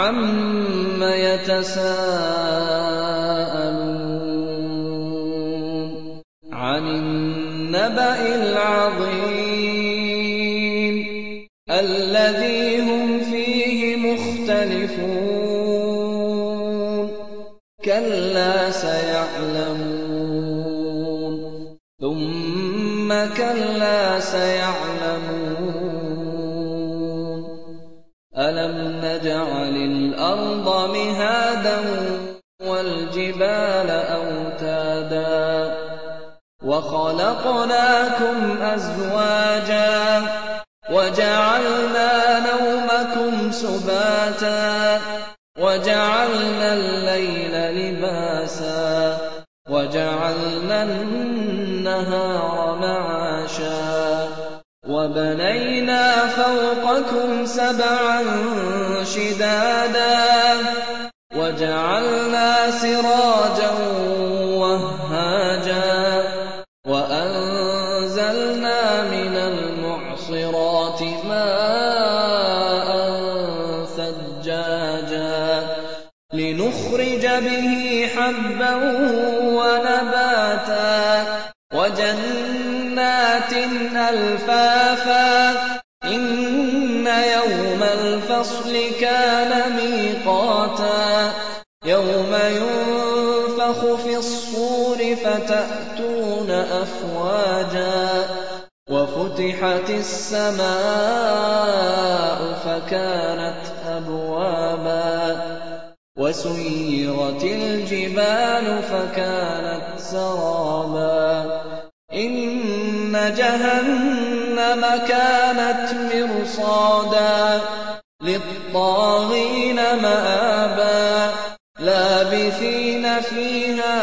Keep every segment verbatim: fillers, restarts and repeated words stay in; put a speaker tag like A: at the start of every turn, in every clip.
A: عَمَّ يَتَسَاءَلُونَ عَنِ النَّبَإِ الْعَظِيمِ الَّذِي هُمْ فِيهِ مُخْتَلِفُونَ كَلَّا سَيَعْلَمُونَ ثُمَّ كَلَّا سَيَعْلَمُونَ أَلَمْ نَجْعَلِ الْأَرْضَ مِهَادًا وَالْجِبَالَ أَوْتَادًا وَخَلَقْنَاكُمْ أَزْوَاجًا وَجَعَلْنَا نَوْمَكُمْ سُبَاتًا وَجَعَلْنَا اللَّيْلَ لِبَاسًا وَجَعَلْنَا النَّهَارَ مَعَاشًا وَبَنَيْنَا فَوْقَكُمْ سَبْعًا شِدَادًا وَجَعَلْنَا سِرَاجًا وَهَّاجًا وَأَنزَلْنَا مِنَ الْمُعْصِرَاتِ مَاءً ثَجَّاجًا لِّنُخْرِجَ بِهِ حَبًّا وَنَبَاتًا وَجَنَّاتٍ أَلْفَافًا إِنَّ يَوْمَ الْفَصْلِ كَانَ مِيقَاتًا يَوْمَ يُنفَخُ فِي الصُّورِ فَتَأْتُونَ أَفْوَاجًا وَفُتِحَتِ السَّمَاءُ فَكَانَتْ أَبْوَابًا وَسُيِّرَتِ الْجِبَالُ فَكَانَتْ سَرَابًا إِنَّ جَهَنَّمَ كَانَتْ مِرْصَادًا لِّلطَّاغِينَ مَآبًا لَّابِثِينَ فِيهَا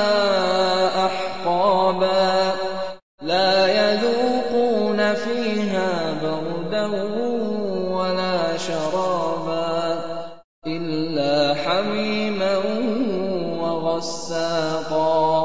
A: أَحْقَابًا لَّا يَذُوقُونَ فِيهَا بَرْدًا وَلَا شَرَابًا إِلَّا حَمِيمًا وَغَسَّاقًا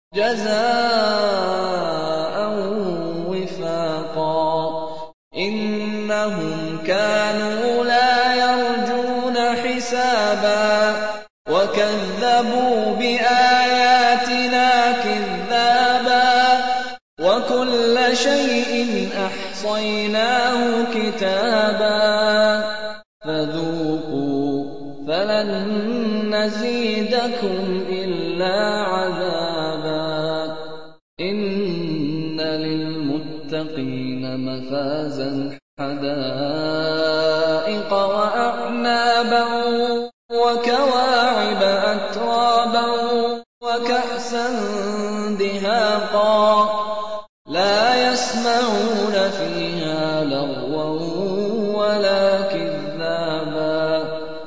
A: جَزَاءً وِفَاقًا إِنَّهُمْ كَانُوا لَا يَرْجُونَ حِسَابًا وَكَذَّبُوا بِآيَاتِنَا كِذَّابًا وَكُلَّ شَيْءٍ أَحْصَيْنَاهُ كِتَابًا فَذُوقُوا فَلَن نَّزِيدَكُمْ إِلَّا عَذَابًا إِنَّ لِلْمُتَّقِينَ مَفَازًا حَدَائِقَ وَأَعْنَابًا وَكَوَاعِبَ أَتْرَابًا وَكَأْسًا دِهَاقًا لَّا يَسْمَعُونَ فِيهَا لَغْوًا وَلَا كِذَّابًا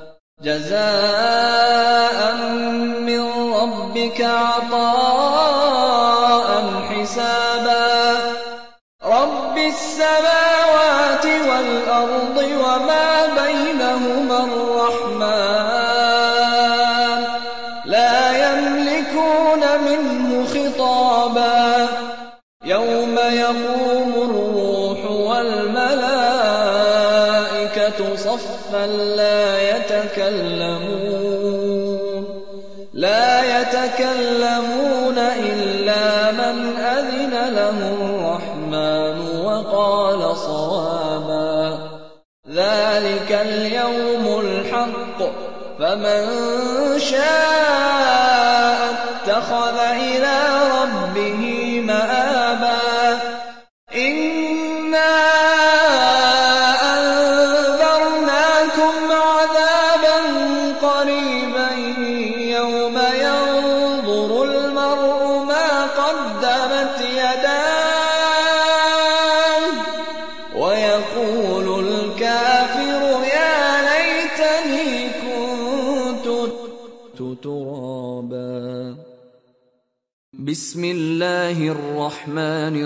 A: جَزَاءً مِّن رَّبِّكَ عَطَاءً حِسَابًا رَّبِّ السَّمَاوَاتِ وَالْأَرْضِ وَمَا بَيْنَهُمَا الرَّحْمَٰنُ لَا يَمْلِكُونَ مِنْهُ خِطَابًا يَوْمَ يَقُومُ الرُّوحُ وَالْمَلَائِكَةُ صَفًّا لَّا يَتَكَلَّمُونَ لَا يَتَكَلَّمُونَ إِلَّا مَنْ أَذِنَ لَهُ الرَّحْمَٰنُ وَقَالَ صَوَابًا ذَٰلِكَ الْيَوْمُ الْحَقُّ فَمَن شَاءَ اتَّخَذَ إِلَىٰ رَبِّهِ مَآبًا إِنَّا أَنذَرْنَاكُمْ عَذَابًا قَرِيبًا يَوْمَ يَنظُرُ الْمَرْءُ مَا قَدَّمَتْ يَدَاهُ وَيَقُولُ الْكَافِرُ يَا لَيْتَنِي كُنتُ تُرَابًا بسم الله الرحمن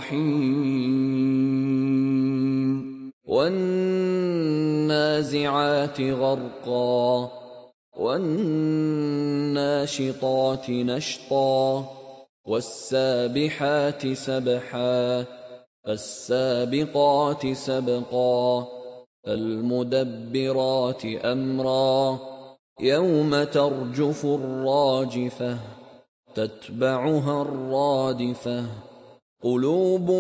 A: الرحيم والنازعات غرقا والناشطات نشطا والسابحات سبحا فالسابقات سبقا فالمدبرات أمرا يوم ترجف الراجفة تتبعها الرادفة قلوب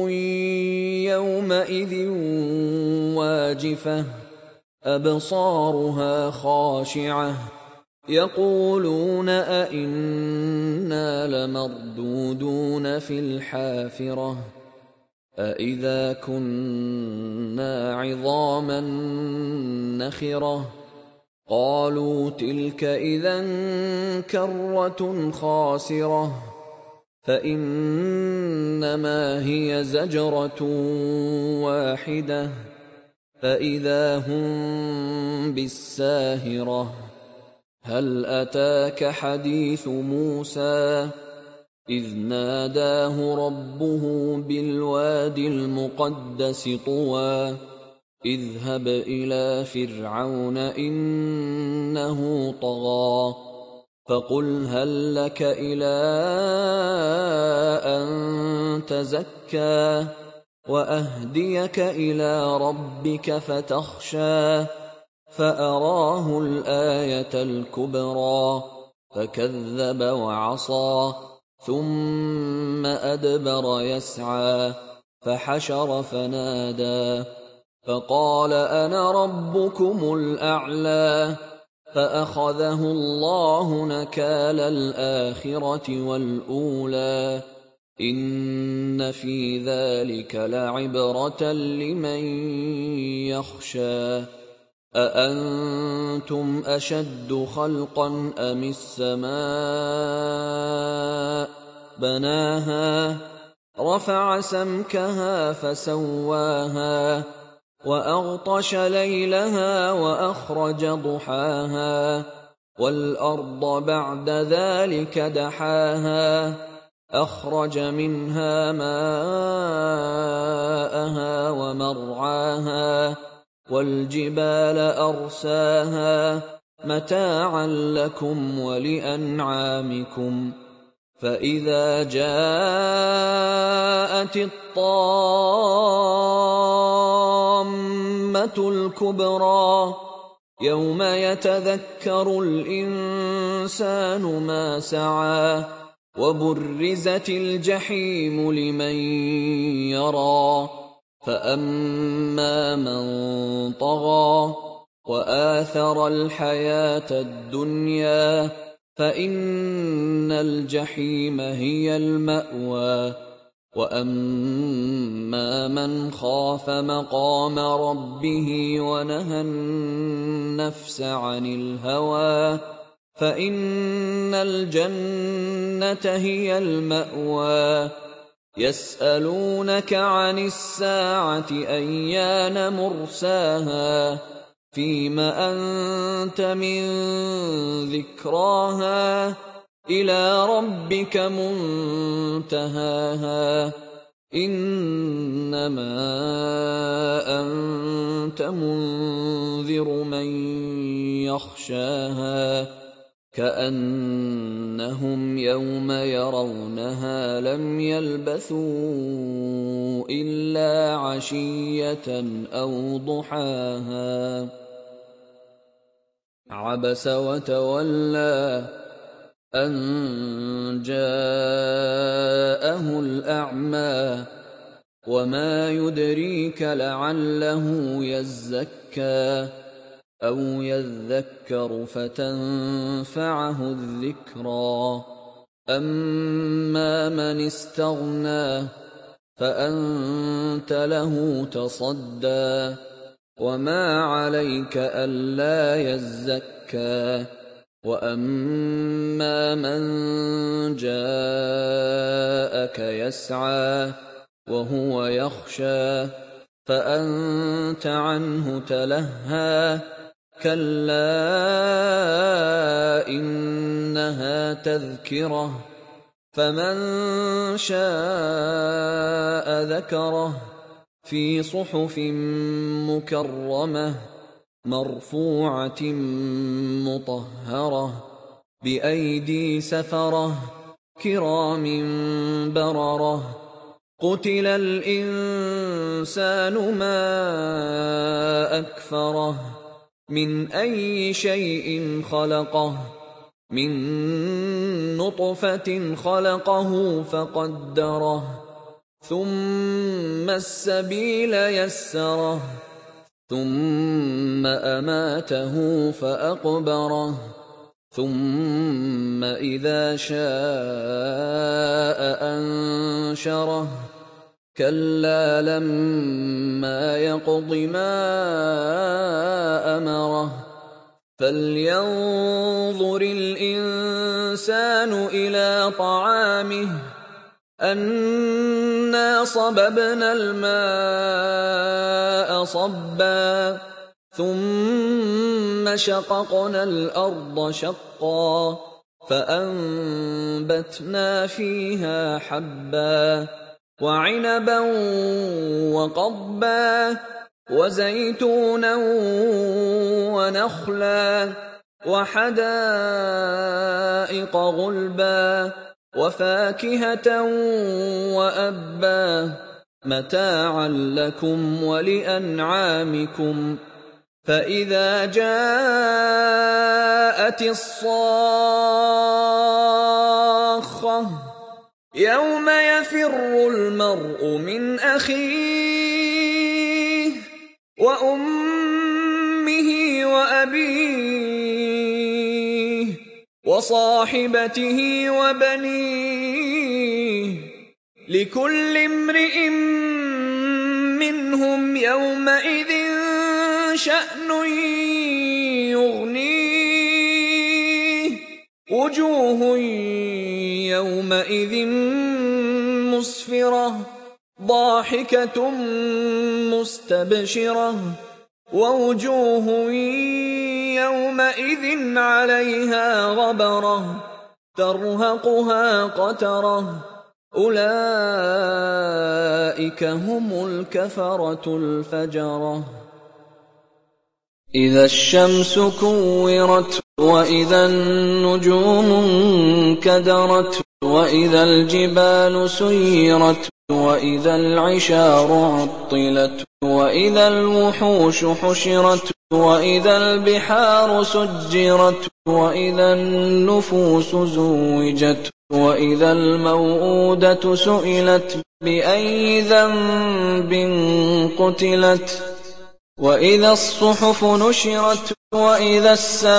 A: يومئذ واجفة أبصارها خاشعة يقولون أئنا لمردودون في الحافرة أئذا كنا عظاما نخرة قالوا تلك إذا كرة خاسرة فإنما هي زجرة واحدة فإذا هم بالساهرة هل أتاك حديث موسى إذ ناداه ربه بالوادي المقدس طوى اذهب إلى فرعون إنه طغى فقل هل لك إلى أن تزكى وأهديك إلى ربك فتخشى فأراه الآية الكبرى فكذب وعصى ثم أدبر يسعى فحشر فنادى فقال أنا ربكم الأعلى فأخذه الله نكال الآخرة والأولى إن في ذلك لعبرة لمن يخشى أأنتم أشد خلقا أم السماء بناها رفع سمكها فسواها وأغطش ليلها وأخرج ضحاها والأرض بعد ذلك دحاها أخرج منها ماءها ومرعاها والجبال أرساها متاعا لكم ولأنعامكم فإذا جاءت الطامة الكبرى يوم يتذكر الإنسان ما سعى وبرزت الجحيم لمن يرى فأما من طغى وآثر الحياة الدنيا فإن الجحيم هي المأوى وأما من خاف مقام ربه ونهى النفس عن الهوى فإن الجنة هي المأوى يسألونك عن الساعة أيان مرساها فيم أنت من ذكراها إلى ربك منتهاها إنما أنت منذر من يخشاها كأنهم يوم يرونها لم يلبثوا إلا عشية أو ضحاها عبس وتولى أن جاءه الأعمى وما يدريك لعله يزكى أو يذكر فتنفعه الذكرى أما من استغنى فأنت له تصدى وما عليك ألا يزكى وأما من جاءك يسعى وهو يخشى فأنت عنه تلهى كلا إنها تذكرة فمن شاء ذكره في صحف مكرمة مرفوعة مطهرة بأيدي سفرة كرام بررة قتل الإنسان الإنسان ما أكفره من أي شيء خلقه من نطفة خلقه فقدره ثم السبيل يسره ثم أماته فأقبره ثم إذا شاء أنشره كلا لما يقض ما أمره فلينظر الإنسان إلى طعامه أنا صببنا الماء صبا ثم شققنا الأرض شقا فأنبتنا فيها حبا وعنبا وقضبا وزيتونا ونخلا وحدائق غلبا وفاكهة وأبا متاعا لكم ولأنعامكم فإذا جاءت الصاخة يوم يفر المرء من أخيه وأمه وأبيه وصاحبته وبنيه لكل امرئ منهم يومئذ شأن يغنيه وجوه يومئذ مسفرة ضاحكة مستبشرة ووجوه يومئذ عليها غبرة ترهقها قترة أولئك هم الكفرة الفجرة إذا الشمس كورت وإذا النجوم انكدرت وإذا الجبال سيرت وإذا العشار عطلت وإذا الوحوش حشرت وإذا البحار سجرت وإذا النفوس زوجت وإذا الموءودة سئلت بأي ذنب قتلت وإذا الصحف نشرت وإذا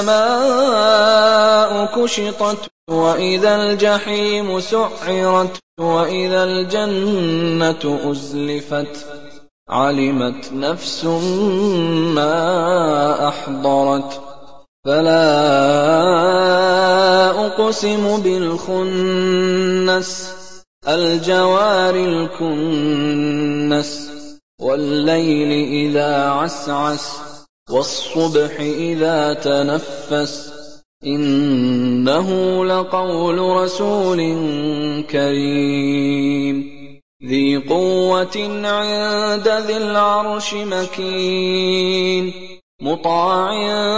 A: السماء كشطت وإذا الجحيم سعرت وإذا الجنة أزلفت علمت نفس ما أحضرت فلا أقسم بالخنس الجوار الكنس والليل إذا عسعس والصبح إذا تنفس إنه لقول رسول كريم ذي قوة عند ذي العرش مكين مطاع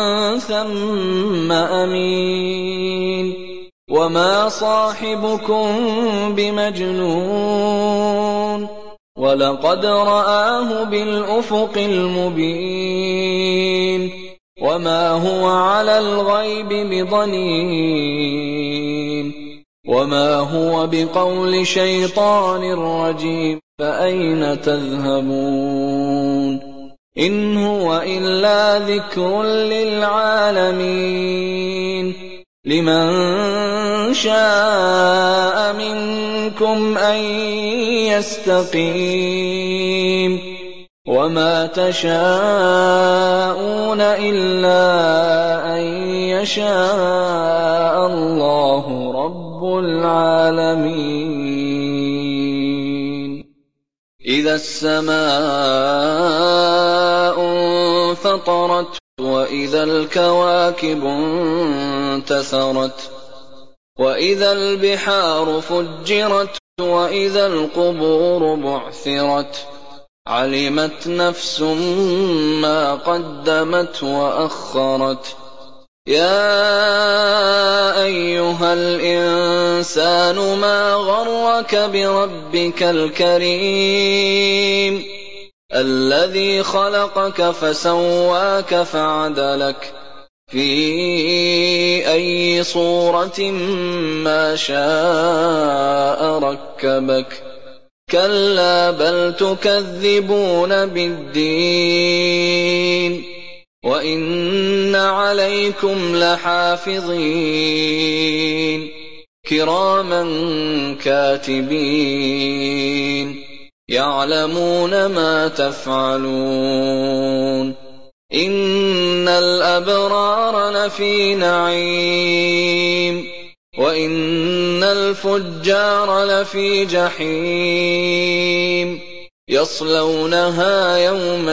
A: ثم أمين وما صاحبكم بمجنون ولقد رآه بالأفق المبين وما هو على الغيب بضنين وما هو بقول شيطان رجيم فأين تذهبون إن هو إلا ذكر للعالمين لمن شاء منكم أن يستقيم وما تشاءون إلا أن يشاء الله رب العالمين إذا السماء انفطرت وإذا الكواكب انتثرت وإذا البحار فجرت وإذا القبور بعثرت علمت نفس ما قدمت وأخرت يا أيها الإنسان ما غرك بربك الكريم الذي خلقك فسواك فعدلك في أي صورة ما شاء ركبك كلا بل تكذبون بالدين وإن عليكم لحافظين كراما كاتبين يعلمون ما تفعلون إن الأبرار لفي نعيم وإن الفجار لفي جحيم يصلونها يوم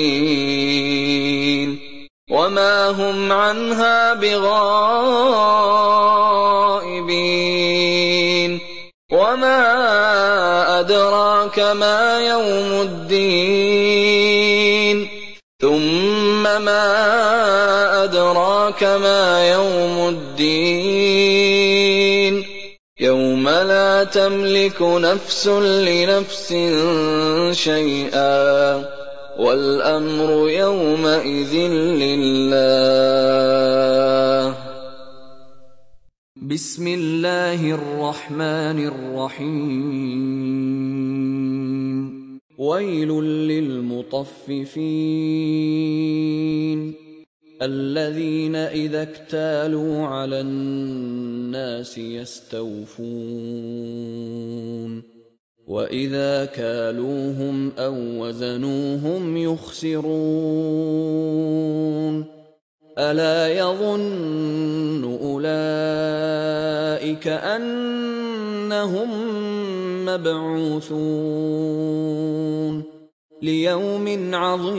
A: الدين وما هم عنها بغائبين وما أدراك ما يوم الدين ثم ما أدراك ما يوم الدين يوم لا تملك نفس لنفس شيئا والأمر يومئذ لله.
B: بسم الله الرحمن الرحيم. ويل للمطففين الذين إذا اكتالوا على الناس يستوفون وإذا كالوهم أو وزنوهم يخسرون ألا يظن أولئك أنهم مبعوثون ليوم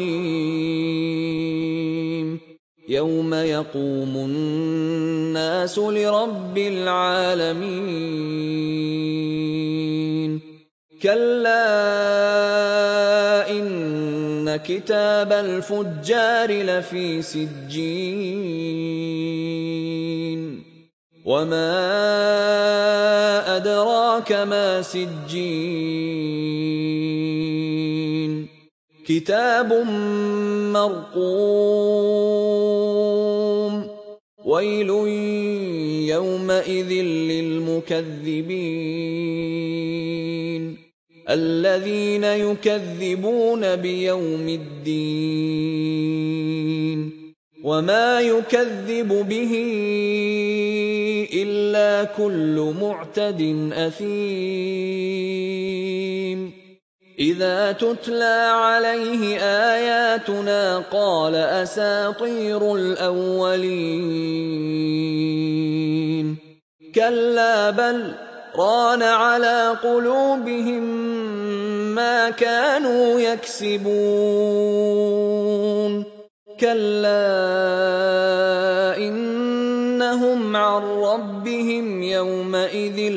B: عظيم يوم يقوم الناس لرب العالمين كلا إن كتاب الفجار لفي سجين وما أدراك ما سجين كتاب مرقوم ويل يومئذ للمكذبين الذين يكذبون بيوم الدين وما يكذب به إلا كل معتد أثيم إذا تتلى عليه آياتنا قال أساطير الأولين كلا بل ران على قلوبهم ما كانوا يكسبون كلا إنهم عن ربهم يومئذ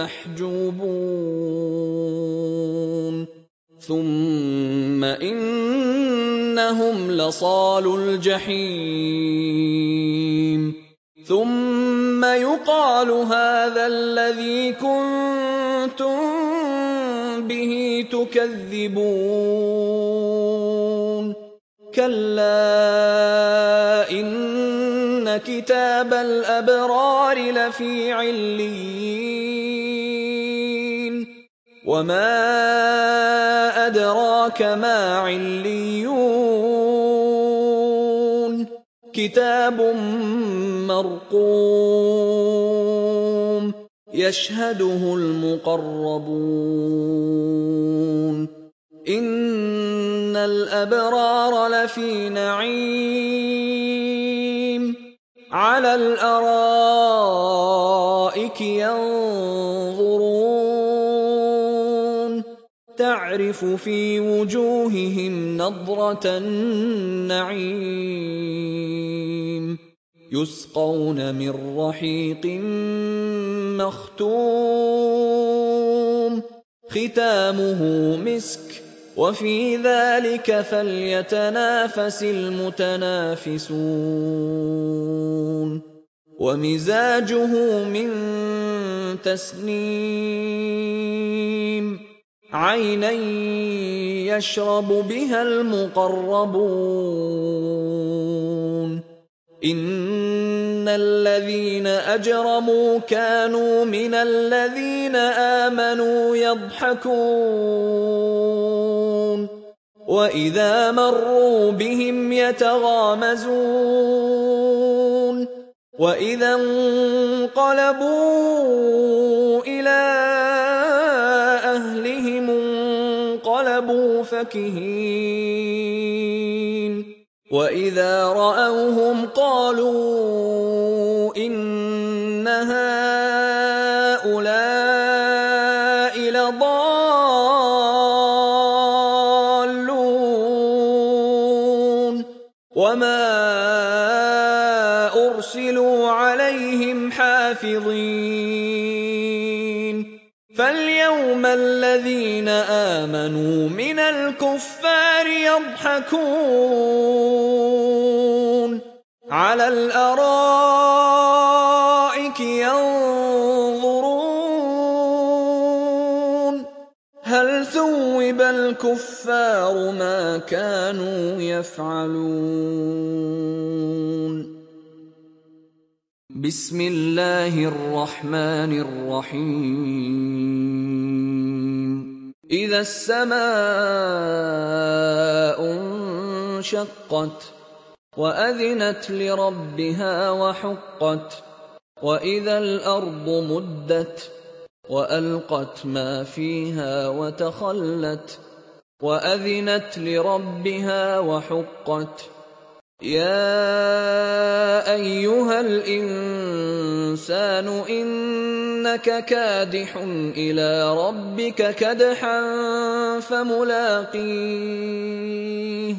B: لمحجوبون ثم إنهم لصالو الجحيم ثم يقال هذا الذي كنتم به تكذبون كلا إن كتاب الأبرار لفي عليين وما أدراك ما عليون كتاب مرقوم يشهده المقربون إن الأبرار لفي نعيم على الأرائك ينظرون تعرف في وجوههم نضرة النعيم يسقون من رحيق مختوم ختامه مسك وفي ذلك فليتنافس المتنافسون ومزاجه من تسنيم عَيْنًا يَشْرَبُ بِهَا الْمُقَرَّبُونَ إِنَّ الَّذِينَ أَجْرَمُوا كَانُوا مِنَ الَّذِينَ آمَنُوا يَضْحَكُونَ وَإِذَا مَرُّوا بِهِمْ يَتَغَامَزُونَ وَإِذَا انقَلَبُوا إِلَىٰ أَهْلِهِمُ انقَلَبُوا فَكِهِينَ وَإِذَا رَأَوْهُمْ قَالُوا إِنَّ هَٰؤُلَاءِ لَضَالُّونَ وَمَا أُرْسِلُوا عَلَيْهِمْ حَافِظِينَ فَالْيَوْمَ الَّذِينَ آمَنُوا مِنَ الْكُفَّارِ يَضْحَكُونَ عَلَى الْأَرَائِكِ يَنظُرُونَ هَلْ ثُوِّبَ الْكُفَّارُ مَا كَانُوا يَفْعَلُونَ بسم الله الرحمن الرحيم إذا السماء انشقت وأذنت لربها وحقت وإذا الأرض مدت وألقت ما فيها وتخلت وأذنت لربها وحقت يا أيها الإنسان إنك كادح إلى ربك كدحا فملاقيه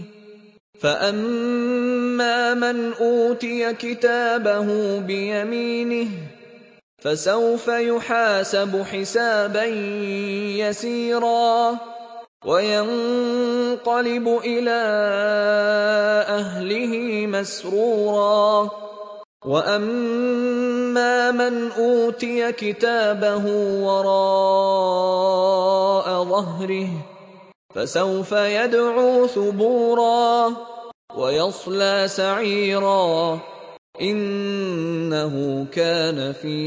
B: فأما من أوتي كتابه بيمينه فسوف يحاسب حسابا يسيرا وينقلب إلى أهله مسرورا وأما من أوتي كتابه وراء ظهره فسوف يدعو ثبورا ويصلى سعيرا إنه كان في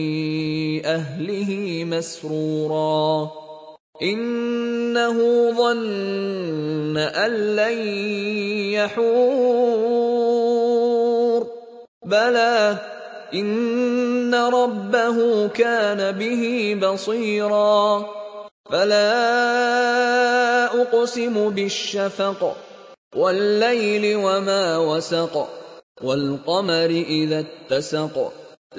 B: أهله مسرورا إنه ظن أن لن يحور بلى إن ربه كان به بصيرا فلا أقسم بالشفق والليل وما وسق والقمر إذا اتسق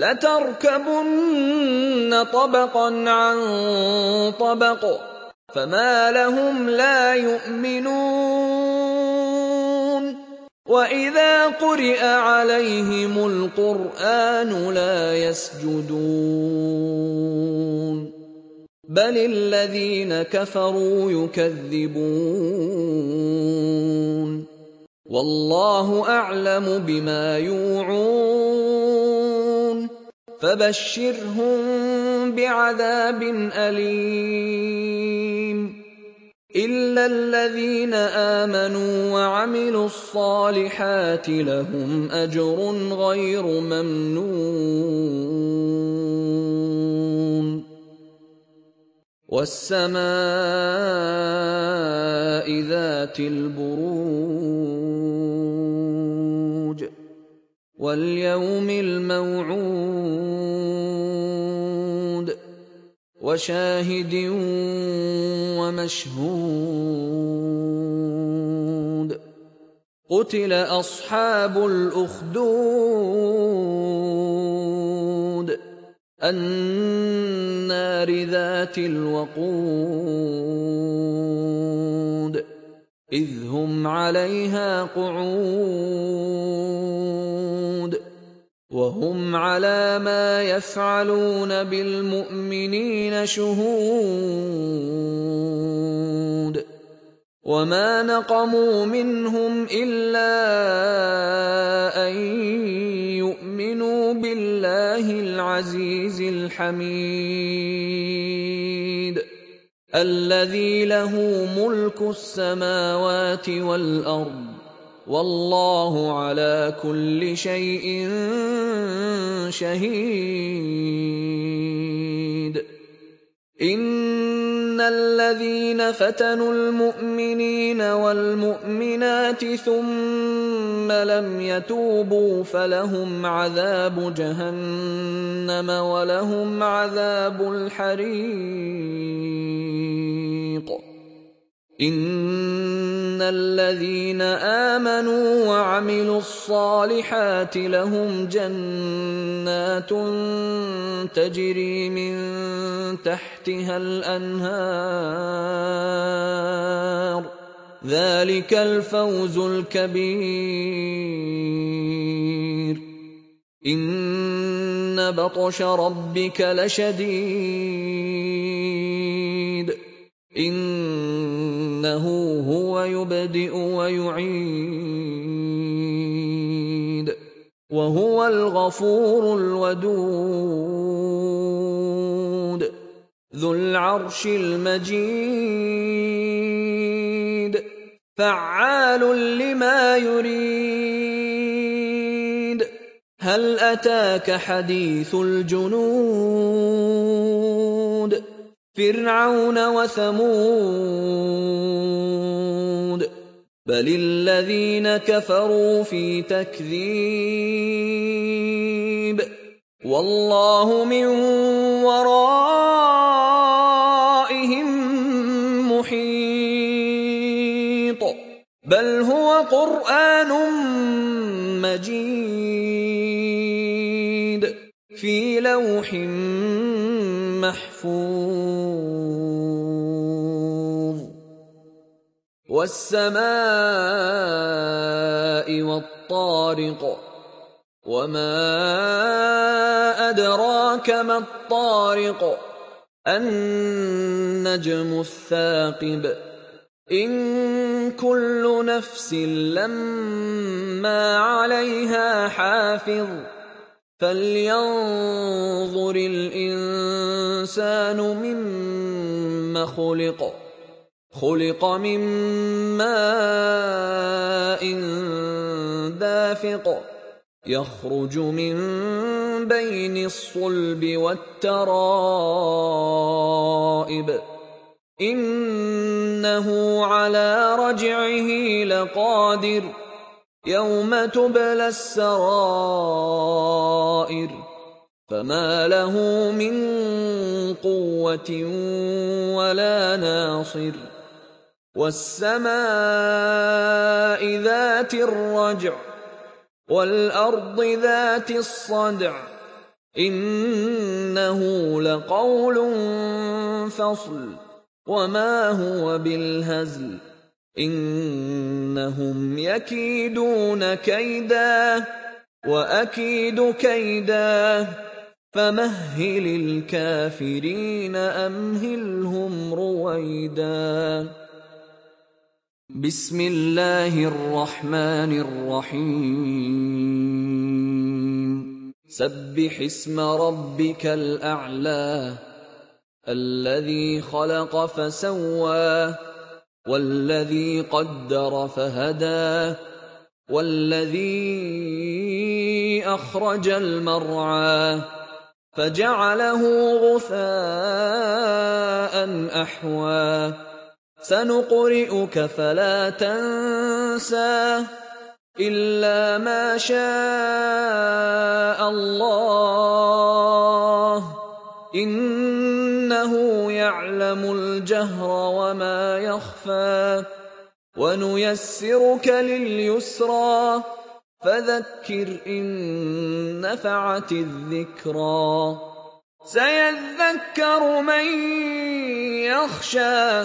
B: لتركبن طبقا عن طبق فما لهم لا يؤمنون وإذا قرئ عليهم القرآن لا يسجدون بل الذين كفروا يكذبون والله أعلم بما يوعون فبشرهم بعذاب أليم إلا الذين آمنوا وعملوا الصالحات لهم أجر غير ممنون والسماء ذات البروج واليوم الموعود وشاهد ومشهود قتل أصحاب الأخدود النار ذات الوقود إذ هم عليها قعود وهم على ما يفعلون بالمؤمنين شهود وما نقموا منهم إلا أن يؤمنوا بالله العزيز الحميد الذي له ملك السماوات والأرض والله على كل شيء شهيد. إن الذين فتنوا المؤمنين والمؤمنات ثم لم يتوبوا فلهم عذاب جهنم ولهم عذاب الحريق. إن الذين آمنوا وعملوا الصالحات لهم جنات تجري من تحتها الأنهار ذلك الفوز الكبير. إن بطش ربك لشديد إنه هو يبدئ ويعيد وهو الغفور الودود ذو العرش المجيد فعال لما يريد. هل أتاك حديث الجنود فرعون وثمود بل الذين كفروا في تكذيب والله من ورائهم محيط بل هو قرآن مجيد في لوح محفوظ. والسماء والطارق وما أدراك ما الطارق النجم الثاقب إن كل نفس لما عليها حافظ فلينظر الإنسان مما خلق خلق من ماء دافق يخرج من بين الصلب والترائب إنه على رجعه لقادر يوم تبلى السرائر فما له من قوة ولا ناصر. والسماء ذات الرجع والأرض ذات الصدع إنه لقول فصل وما هو بالهزل إنهم يكيدون كيدا وأكيد كيدا فمهل الكافرين أمهلهم رويدا. بسم الله الرحمن الرحيم سبح اسم ربك الأعلى الذي خلق فسوى والذي قدر فهدى والذي أخرج المرعى فجعله غثاء أحوى سنقرئك فلا تنسى إلا ما شاء الله إنه يعلم الجهر وما يخفى ونيسرك لليسرى فذكر إن نفعت الذكرى سيذكر من يخشى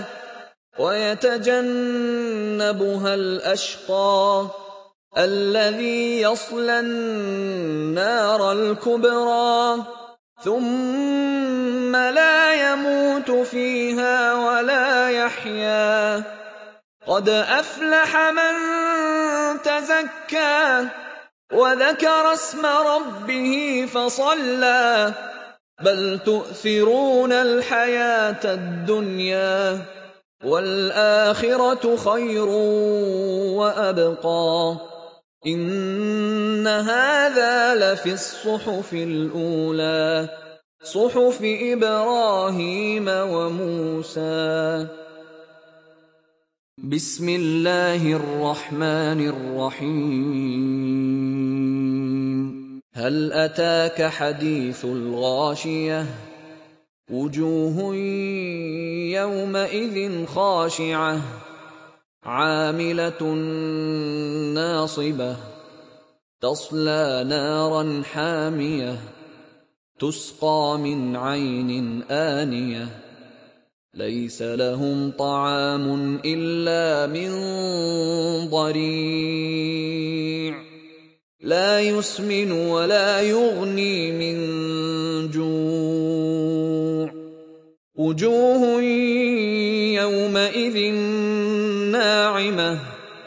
B: ويتجنبها الأشقى الذي يصلى النار الكبرى ثم لا يموت فيها ولا يحيا قد أفلح من تزكى وذكر اسم ربه فصلى بل تؤثرون الحياة الدنيا والآخرة خير وأبقى إن هذا لفي الصحف الأولى صحف إبراهيم وموسى. بسم الله الرحمن الرحيم. هل أتاك حديث الغاشية وجوه يومئذ خاشعة عاملة ناصبة تصلى نارا حامية تسقى من عين آنية ليس لهم طعام إلا من ضريع لا يسمن ولا يغني من جوع وجوه يومئذ ناعمة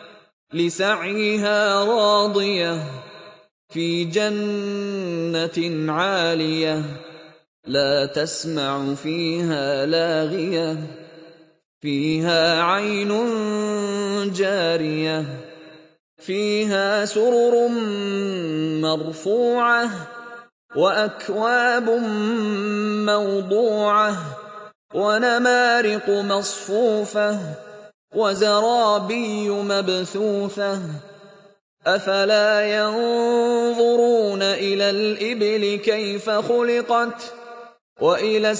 B: لسعيها راضية في جنة عالية لا تسمع فيها لاغية فيها عين جارية فيها سرر مرفوعة وأكواب موضوعة ونمارق مصفوفة وزرابي مبثوثة أفلا ينظرون إلى الإبل كيف خلقت وإلى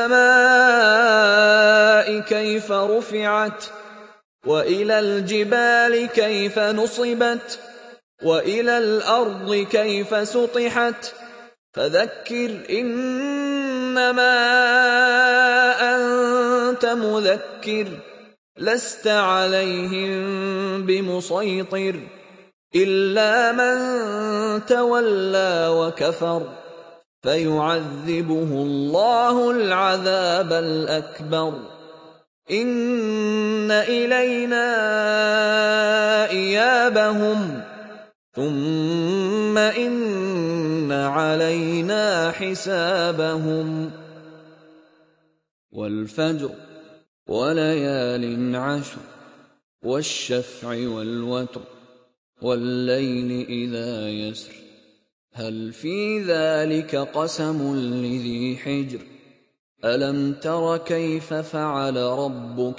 B: السماء كيف رفعت وإلى الجبال كيف نصبت وإلى الأرض كيف سطحت فذكر إنما أنت مذكر لست عليهم بمسيطر إلا من تولى وكفر فيعذبه الله العذاب الأكبر إن إلينا إيابهم ثم إن علينا حسابهم. والفجر وليال عشر والشفع والوتر والليل إذا يسر هل في ذلك قسم لذي حجر ألم تر كيف فعل ربك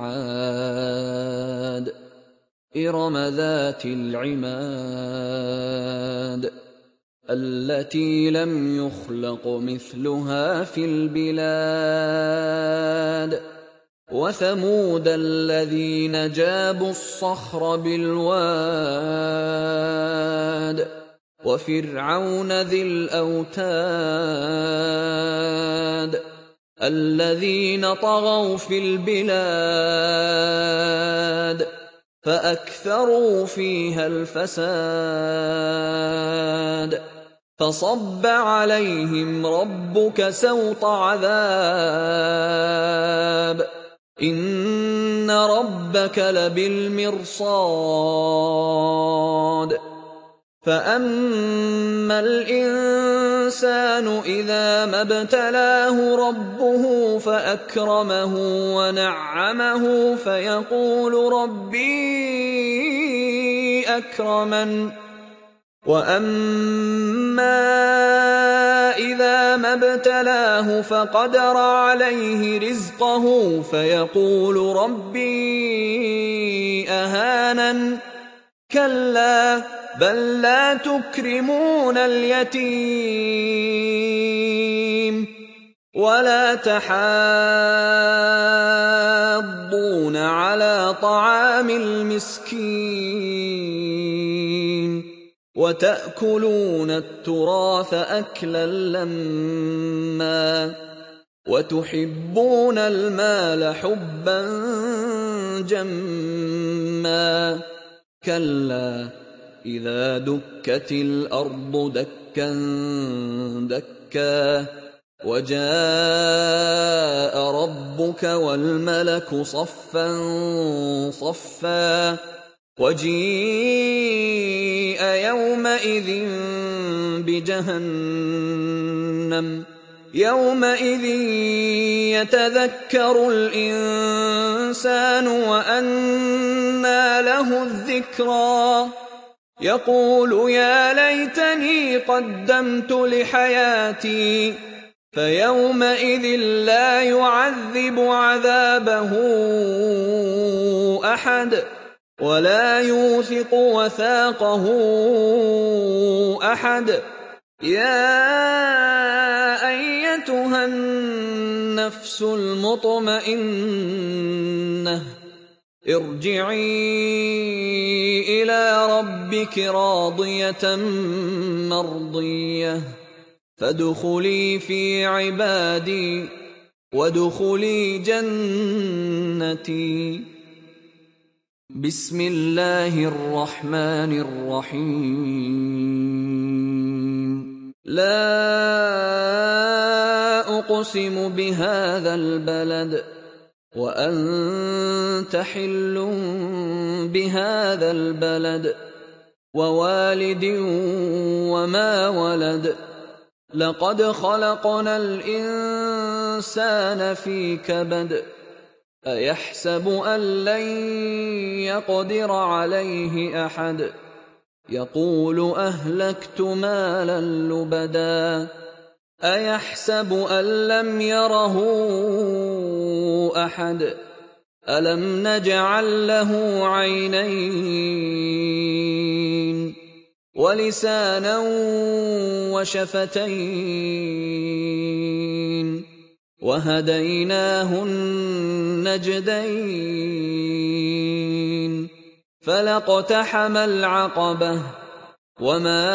B: بعاد إرم ذات العماد التي لم يخلق مثلها في البلاد وثمود الذين جابوا الصخر بالواد وفرعون ذي الأوتاد الذين طغوا في البلاد فأكثروا فيها الفساد فصب عليهم ربك سوط عذاب إن ربك لبالمرصاد فأما الإنسان إذا ما ابتلاه ربه فأكرمه ونعمه فيقول ربي أكرمن وأما إذا ما ابتلاه فقدر عليه رزقه فيقول ربي أهانن كلا بل لا تكرمون اليتيم ولا تحاضون على طعام المسكين وتأكلون التراث أكلا لما وتحبون المال حبا جما كلا إذا دكت الأرض دكا دكا وجاء ربك والملك صفا صفا وجيء يومئذ بجهنم يومئذ يتذكر الإنسان وأنى له الذكرى يقول يا ليتني قدمت لحياتي فيومئذ لا يعذب عذابه أحد ولا يوثق وثاقه أحد يا أيتها النفس المطمئنة ارجعي إلى ربك راضية مرضية فادخلي في عبادي وادخلي جنتي. بسم الله الرحمن الرحيم. لا أقسم بهذا البلد وأنت حل بهذا البلد ووالد وما ولد لقد خلقنا الإنسان في كبد أيحسب أن لن يقدر عليه أحد يقول أهلكت مالا لبدا أيحسب أن لم يره أحد ألم نجعل له عينين ولسانا وشفتين وهديناه النجدين فلاقتحم العقبة وما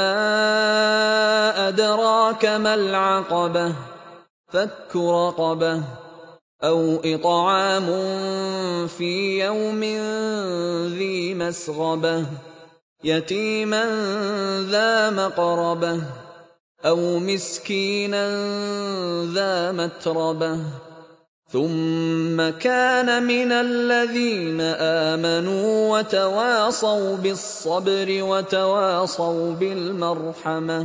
B: أدراك ما العقبة فك رقبة أو إطعام في يوم ذي مسغبة يتيما ذا مقربة أو مسكينا ذا متربة ثم كان من الذين آمنوا وتواصوا بالصبر وتواصوا بالمرحمة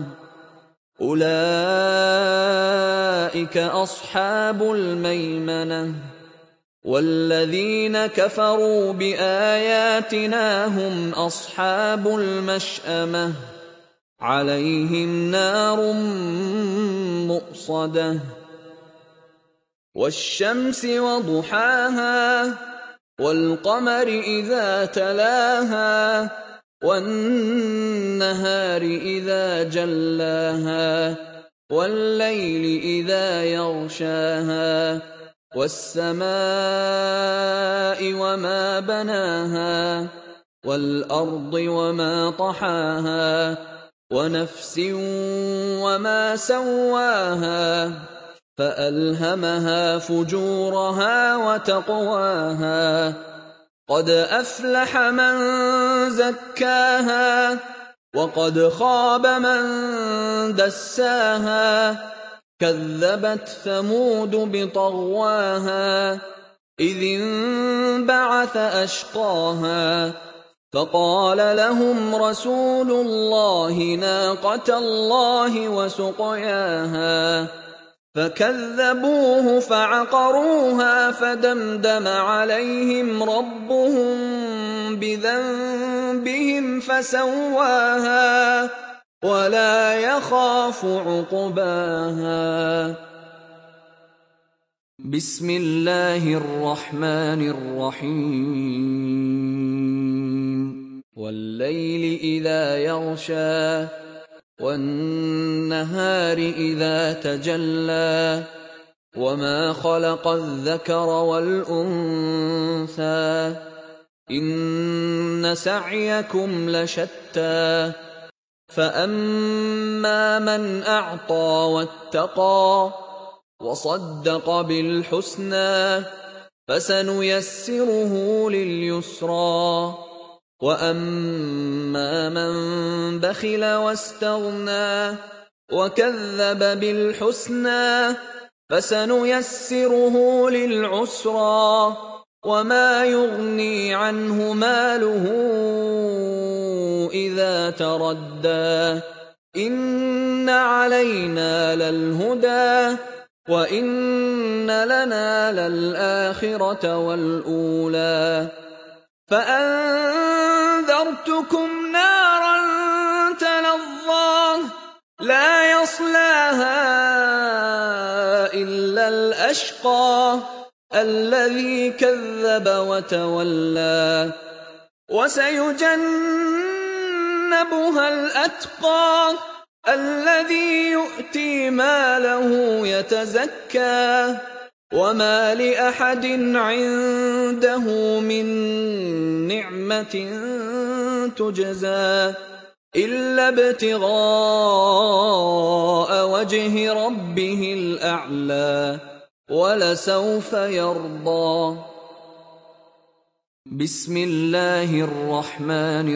B: أولئك أصحاب الميمنة والذين كفروا بآياتنا هم أصحاب المشأمة عليهم نار مؤصدة والشمس وضحاها والقمر إذا تلاها والنهار إذا جلاها والليل إذا يغشاها والسماء وما بناها والأرض وما طحاها ونفس وما سواها فألهمها فجورها وتقواها قد أفلح من زكاها وقد خاب من دساها كذبت ثمود بطغواها إذ انبعث أشقاها فقال لهم رسول الله ناقة الله وسقياها فكذبوه فعقروها فدمدم عليهم ربهم بذنبهم فسواها ولا يخاف عقباها. بسم الله الرحمن الرحيم. والليل إذا يغشى والنهار إذا تجلى وما خلق الذكر والأنثى إن سعيكم لشتى فأما من أعطى واتقى وصدق بالحسنى فسنيسره لليسرى وأما من بخل واستغنى وكذب بالحسنى فسنيسره للعسرى وما يغني عنه ماله إذا تردى إن علينا للهدى وَإِنَّ لَنَا لَلْآخِرَةَ وَالْأُولَىٰ فَأَنذَرْتُكُمْ نَارًا تَلَظَّىٰ لَا يَصْلَاهَا إِلَّا الْأَشْقَى الَّذِي كَذَّبَ وَتَوَلَّىٰ وَسَيُجَنَّبُهَا الْأَتْقَى الَّذِي يُؤْتِي مَالَهُ يَتَزَكَّىٰ وَمَا لِأَحَدٍ عِندَهُ مِن نِّعْمَةٍ تُجْزَىٰ إِلَّا ابْتِغَاءَ وَجْهِ رَبِّهِ الْأَعْلَىٰ وَلَسَوْفَ يَرْضَىٰ. بسم الله الرحمن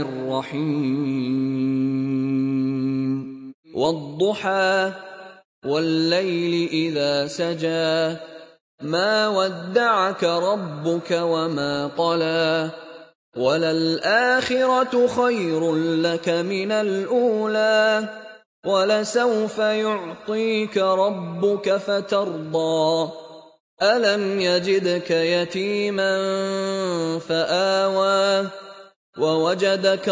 B: الرحيم وَالضُّحَىٰ وَاللَّيْلِ إِذَا سَجَىٰ مَا وَدَّعَكَ رَبُّكَ وَمَا قَلَىٰ وَلَلْآخِرَةُ خَيْرٌ لَّكَ مِنَ الْأُولَىٰ وَلَسَوْفَ يُعْطِيكَ رَبُّكَ فَتَرْضَىٰ أَلَمْ يَجِدْكَ يَتِيمًا فَآوَىٰ وَوَجَدَكَ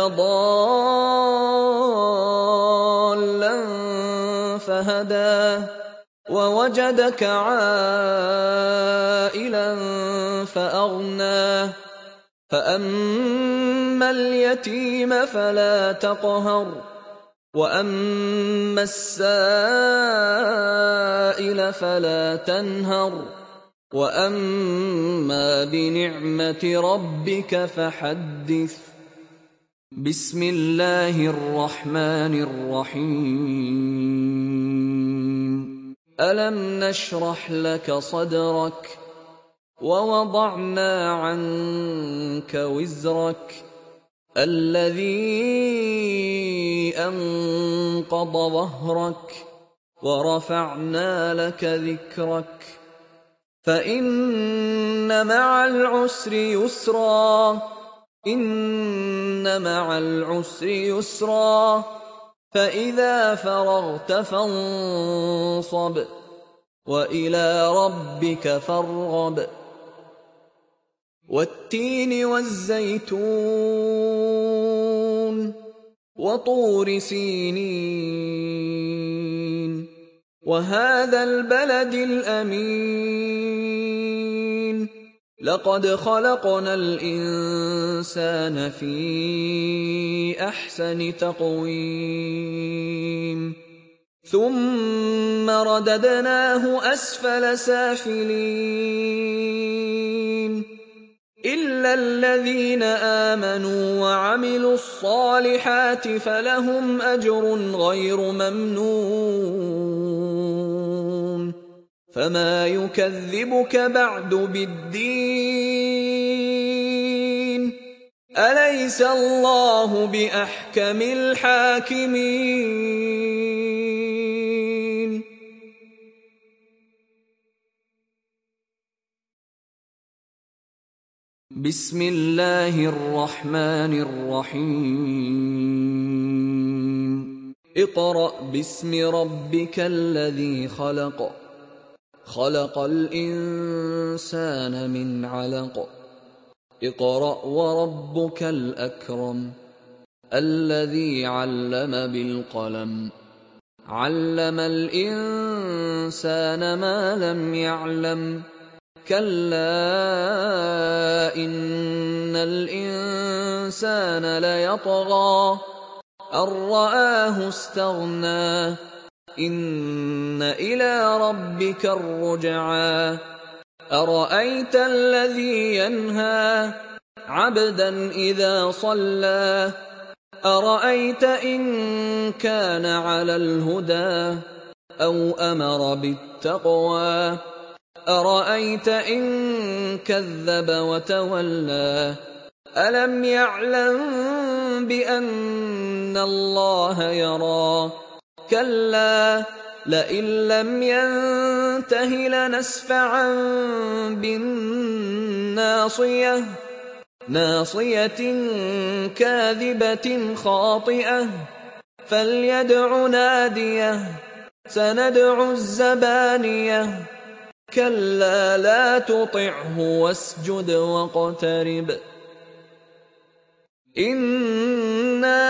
B: ضَالًّا فَهَدَىٰ وَوَجَدَكَ عَائِلًا فَأَغْنَىٰ فَأَمَّا الْيَتِيمَ فَلَا تَقْهَرْ وَأَمَّا السَّائِلَ فَلَا تَنْهَرْ وَأَمَّا بِنِعْمَةِ رَبِّكَ فَحَدِّثْ. بسم الله الرحمن الرحيم ألم نشرح لك صدرك ووضعنا عنك وزرك الذي أنقض ظهرك ورفعنا لك ذكرك فإن مع العسر يسرا إن مع العسر يسرا فإذا فرغت فانصب وإلى ربك فارغب. والتين والزيتون وطور سينين وهذا البلد الأمين لقد خلقنا الإنسان في أحسن تقويم ثم رددناه أسفل سافلين إلا الذين آمنوا وعملوا الصالحات فلهم أجر غير ممنون فما يكذبك بعد بالدين أليس الله بأحكم الحاكمين. بسم الله الرحمن الرحيم اقرأ باسم ربك الذي خلق خلق الإنسان من علق اقرأ وربك الأكرم الذي علم بالقلم علم الإنسان ما لم يعلم كلا إن الإنسان ليطغى أن رآه استغنى إن إلى ربك الرجعى أرأيت الذي ينهى عبدا إذا صلى أرأيت إن كان على الهدى أو أمر بالتقوى أرأيت إن كذب وتولى ألم يعلم بأن الله يرى كلا لئن لم ينته لنسفعا بالناصية ناصية كاذبة خاطئة فليدع ناديه سندع الزبانية كلا لا تطعه واسجد واقترب إنا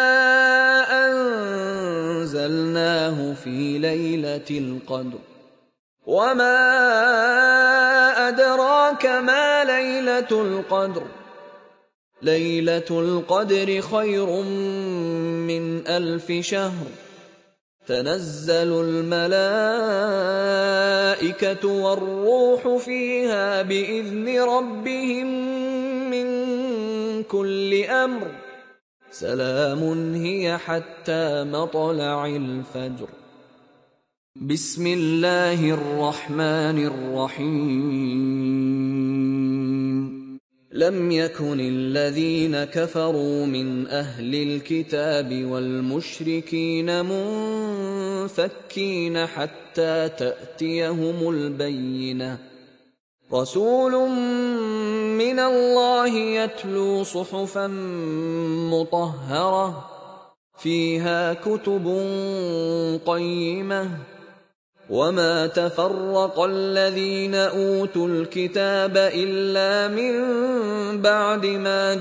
B: أنزلناه في ليلة القدر وما أدراك ما ليلة القدر ليلة القدر خير من ألف شهر تنزل الملائكة والروح فيها بإذن ربهم من كل أمر سلام هي حتى مطلع الفجر. بسم الله الرحمن الرحيم. لم يكن الذين كفروا من أهل الكتاب والمشركين منفكين حتى تأتيهم البينة رسول من الله يتلو صحفا مطهرة فيها كتب قيمة وما تفرق الذين أوتوا الكتاب إلا من بعد ما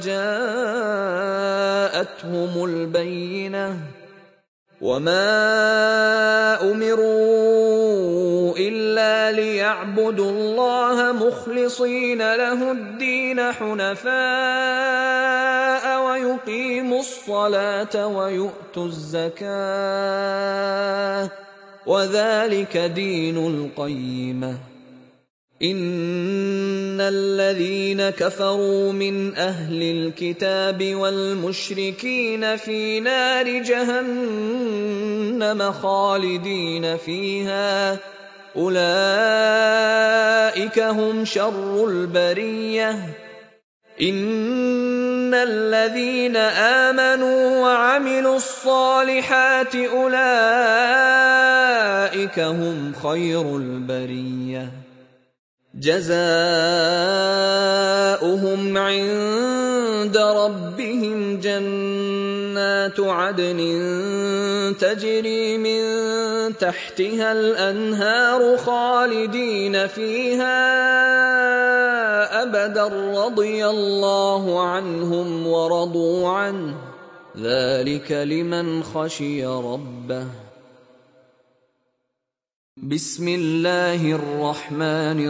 B: جاءتهم البينة وما أمروا إلا ليعبدوا الله مخلصين له الدين حنفاء ويقيموا الصلاة ويؤتوا الزكاة وذلك دين القيمة. إن الذين كفروا من أهل الكتاب والمشركين في نار جهنم خالدين فيها أولئك هم شر البرية. إن الذين آمنوا وعملوا الصالحات أولئك هم خير البرية جزاؤهم عند ربهم جنات عدن تجري من تحتها الأنهار خالدين فيها أبدا رضي الله عنهم ورضوا عنه ذلك لمن خشي ربه. بسم الله الرحمن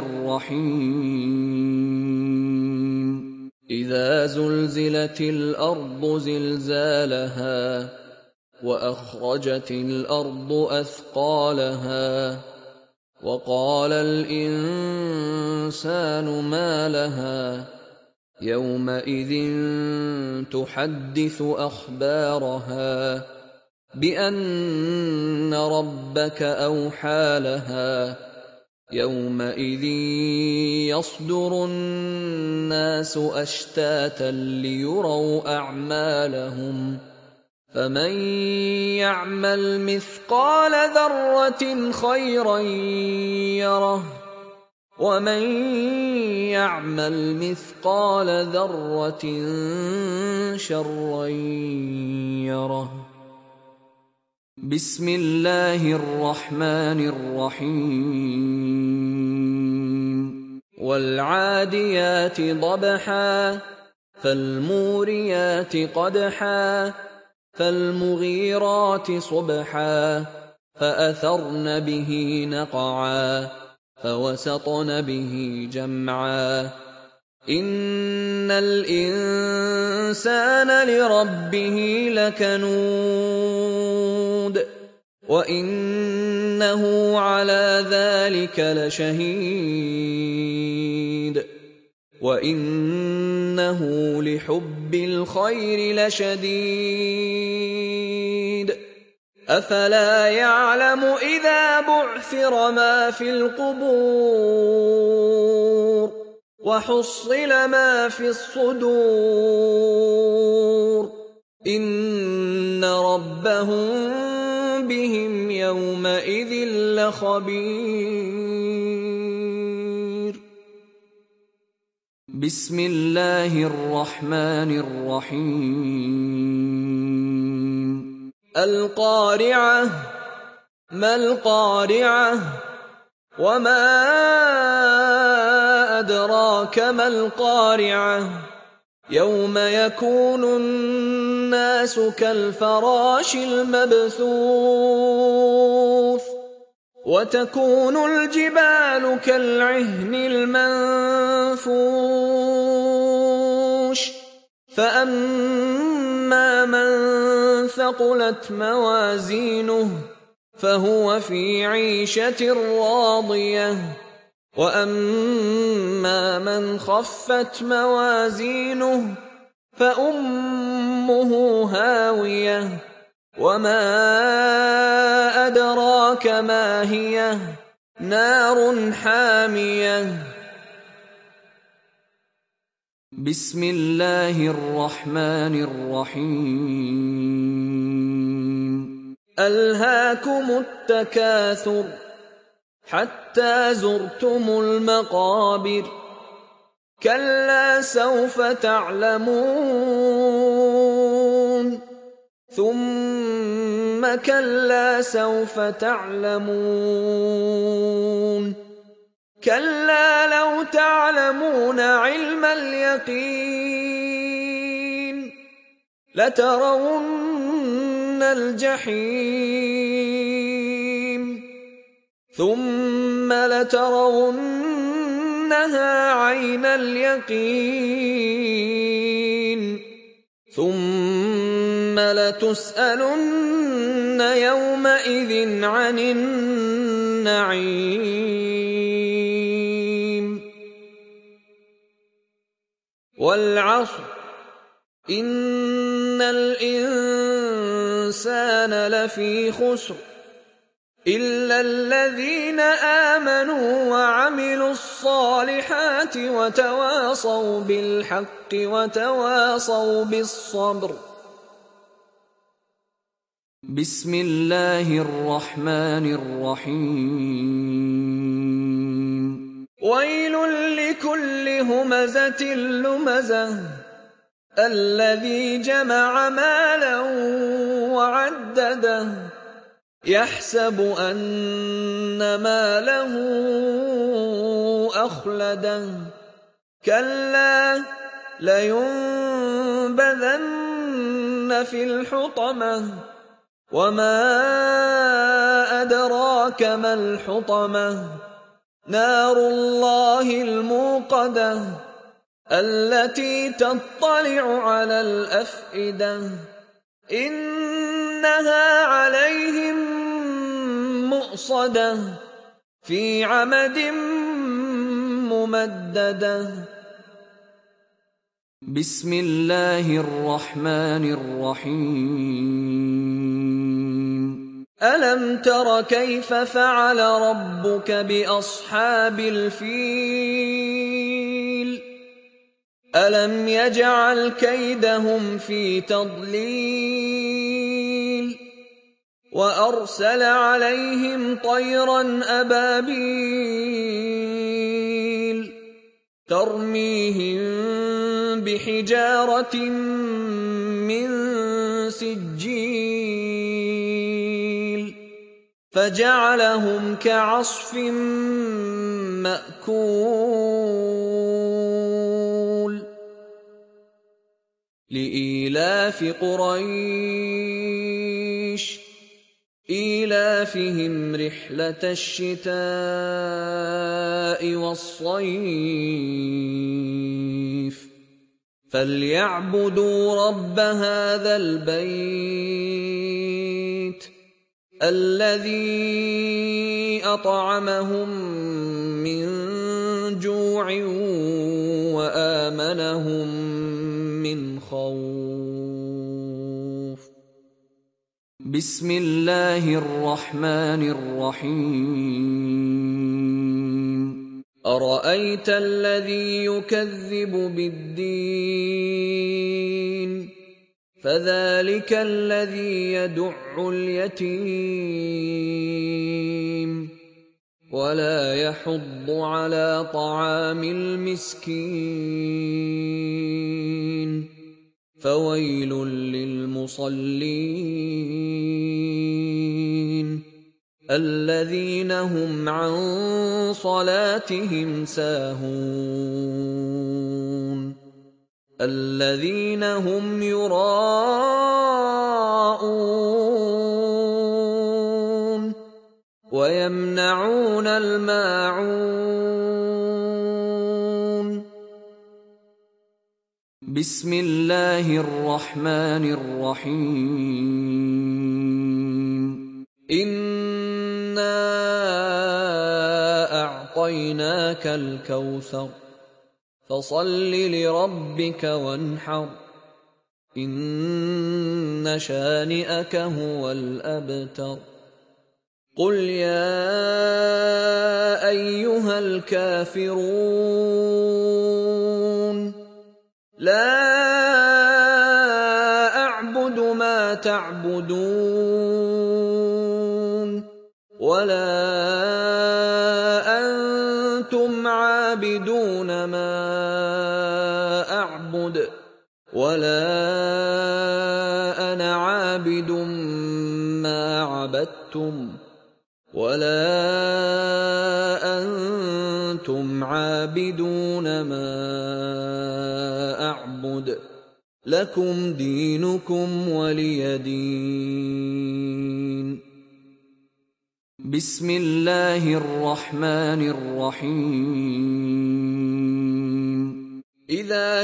B: الرحيم. إذا زلزلت الأرض زلزالها وأخرجت الأرض أثقالها وقال الإنسان ما لها يومئذ تحدث أخبارها بأن ربك أوحى لها يومئذ يصدر الناس أشتاتا ليروا أعمالهم فمن يعمل مثقال ذرة خيرا يره ومن يعمل مثقال ذرة شرا يره. بسم الله الرحمن الرحيم. والعاديات ضبحا فالموريات قدحا فالمغيرات صبحا فأثرن به نقعا فوسطن به جمعا إن الإنسان لربه لكنود وإنه على ذلك لشهيد وإنه لحب الخير لشديد. أفلا يعلم إذا بعثر ما في القبور وحصل ما في الصدور إن ربهم بهم يومئذ لخبير. بسم الله الرحمن الرحيم. القارعة ما القارعة وما أدراك ما القارعة يوم يكون الناس كالفراش المبثوث وتكون الجبال كالعهن المنفوش فأما من ثقلت موازينه فهو في عيشة راضية وأما من خفت موازينه فأمه هاوية وما أدراك ما هي نار حامية بسم الله الرحمن الرحيم ألهاكم التكاثر حتى زرتم المقابر كلا سوف تعلمون ثم كلا سوف تعلمون كلا لو تعلمون علم اليقين لترون الجحيم ثم لترونها عين اليقين ثم لتسألن يومئذ عن النعيم والعصر إن الإنسان لفي خسر إلا الذين آمنوا وعملوا الصالحات وتواصوا بالحق وتواصوا بالصبر بسم الله الرحمن الرحيم ويل لكل همزة لمزة الذي جمع مالا وعدده يحسب أن ماله أخلده كلا لينبذن في الحطمة وما أدراك ما الحطمة نار الله الموقدة التي تطلع على الأفئدة إنها عليهم مؤصدة في عمد ممددة بسم الله الرحمن الرحيم ألم تر كيف فعل ربك بأصحاب الفيل ألم يجعل كيدهم في تضليل وأرسل عليهم طيرا أبابيل ترميهم بحجارة من سجيل فجعلهم كعصف مأكول لإيلاف قريش إيلافهم رحلة الشتاء والصيف فليعبدوا رب هذا البيت الذي أطعمهم من جوع وآمنهم من خوف بسم الله الرحمن الرحيم أرأيت الذي يكذب بالدين فذلك الذي يدع اليتيم ولا يحض على طعام المسكين فويل للمصلين الذين هم عن صلاتهم ساهون الذين هم يراءون ويمنعون الماعون بسم الله الرحمن الرحيم إنا أعطيناك الكوثر فصل لربك وانحر إن شانئك هو الأبتر قل يا أيها الكافرون لا أعبد ما تعبدون ولا أنتم عابدون ما أعبد ولا أنا عابد ما عبدتم ولا أنتم عابدون ما أعبد لكم دينكم ولي دين بسم الله الرحمن الرحيم إذا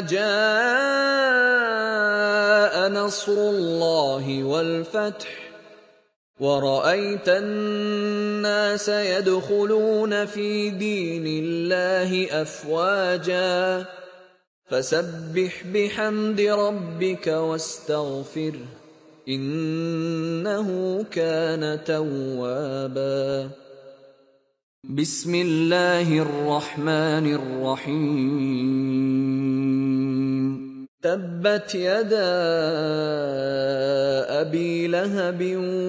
B: جاء نصر الله والفتح ورأيت الناس يدخلون في دين الله أفواجا فسبح بحمد ربك واستغفره إنه كان توابا بسم الله الرحمن الرحيم تبت يدا أبي لهب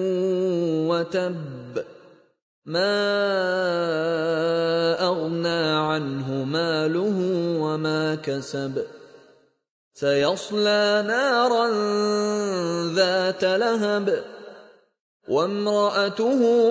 B: وتب ما أغنى عنه ماله وما كسب سيصلى نارا ذات لهب وامرأته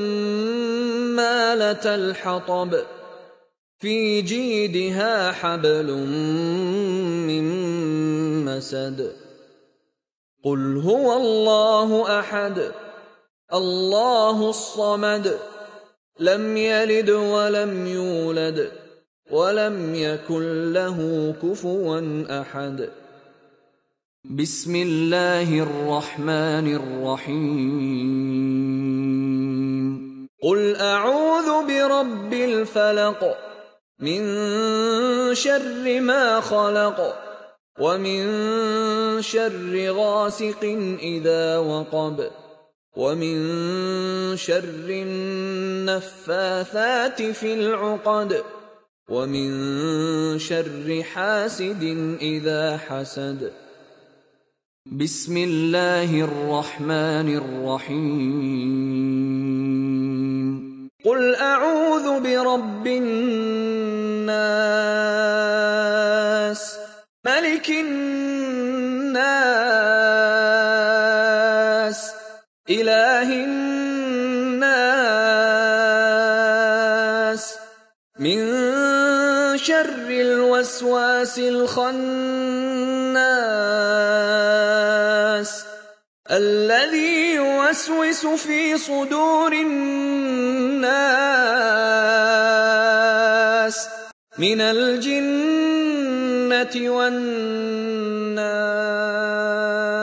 B: حمالة الحطب في جيدها حبل من مسد قل هو الله أحد الله الصمد لم يلد ولم يولد ولم يكن له كفوا أحد بسم الله الرحمن الرحيم قل أعوذ برب الفلق من شر ما خلق ومن شر غاسق إذا وقب ومن شر النفاثات في العقد ومن شر حاسد إذا حسد بسم الله الرحمن الرحيم قل أعوذ برب الناس ملك الناس إله الناس من شر الوسواس الخناس الذي يوسوس في صدور الناس من الجنة والناس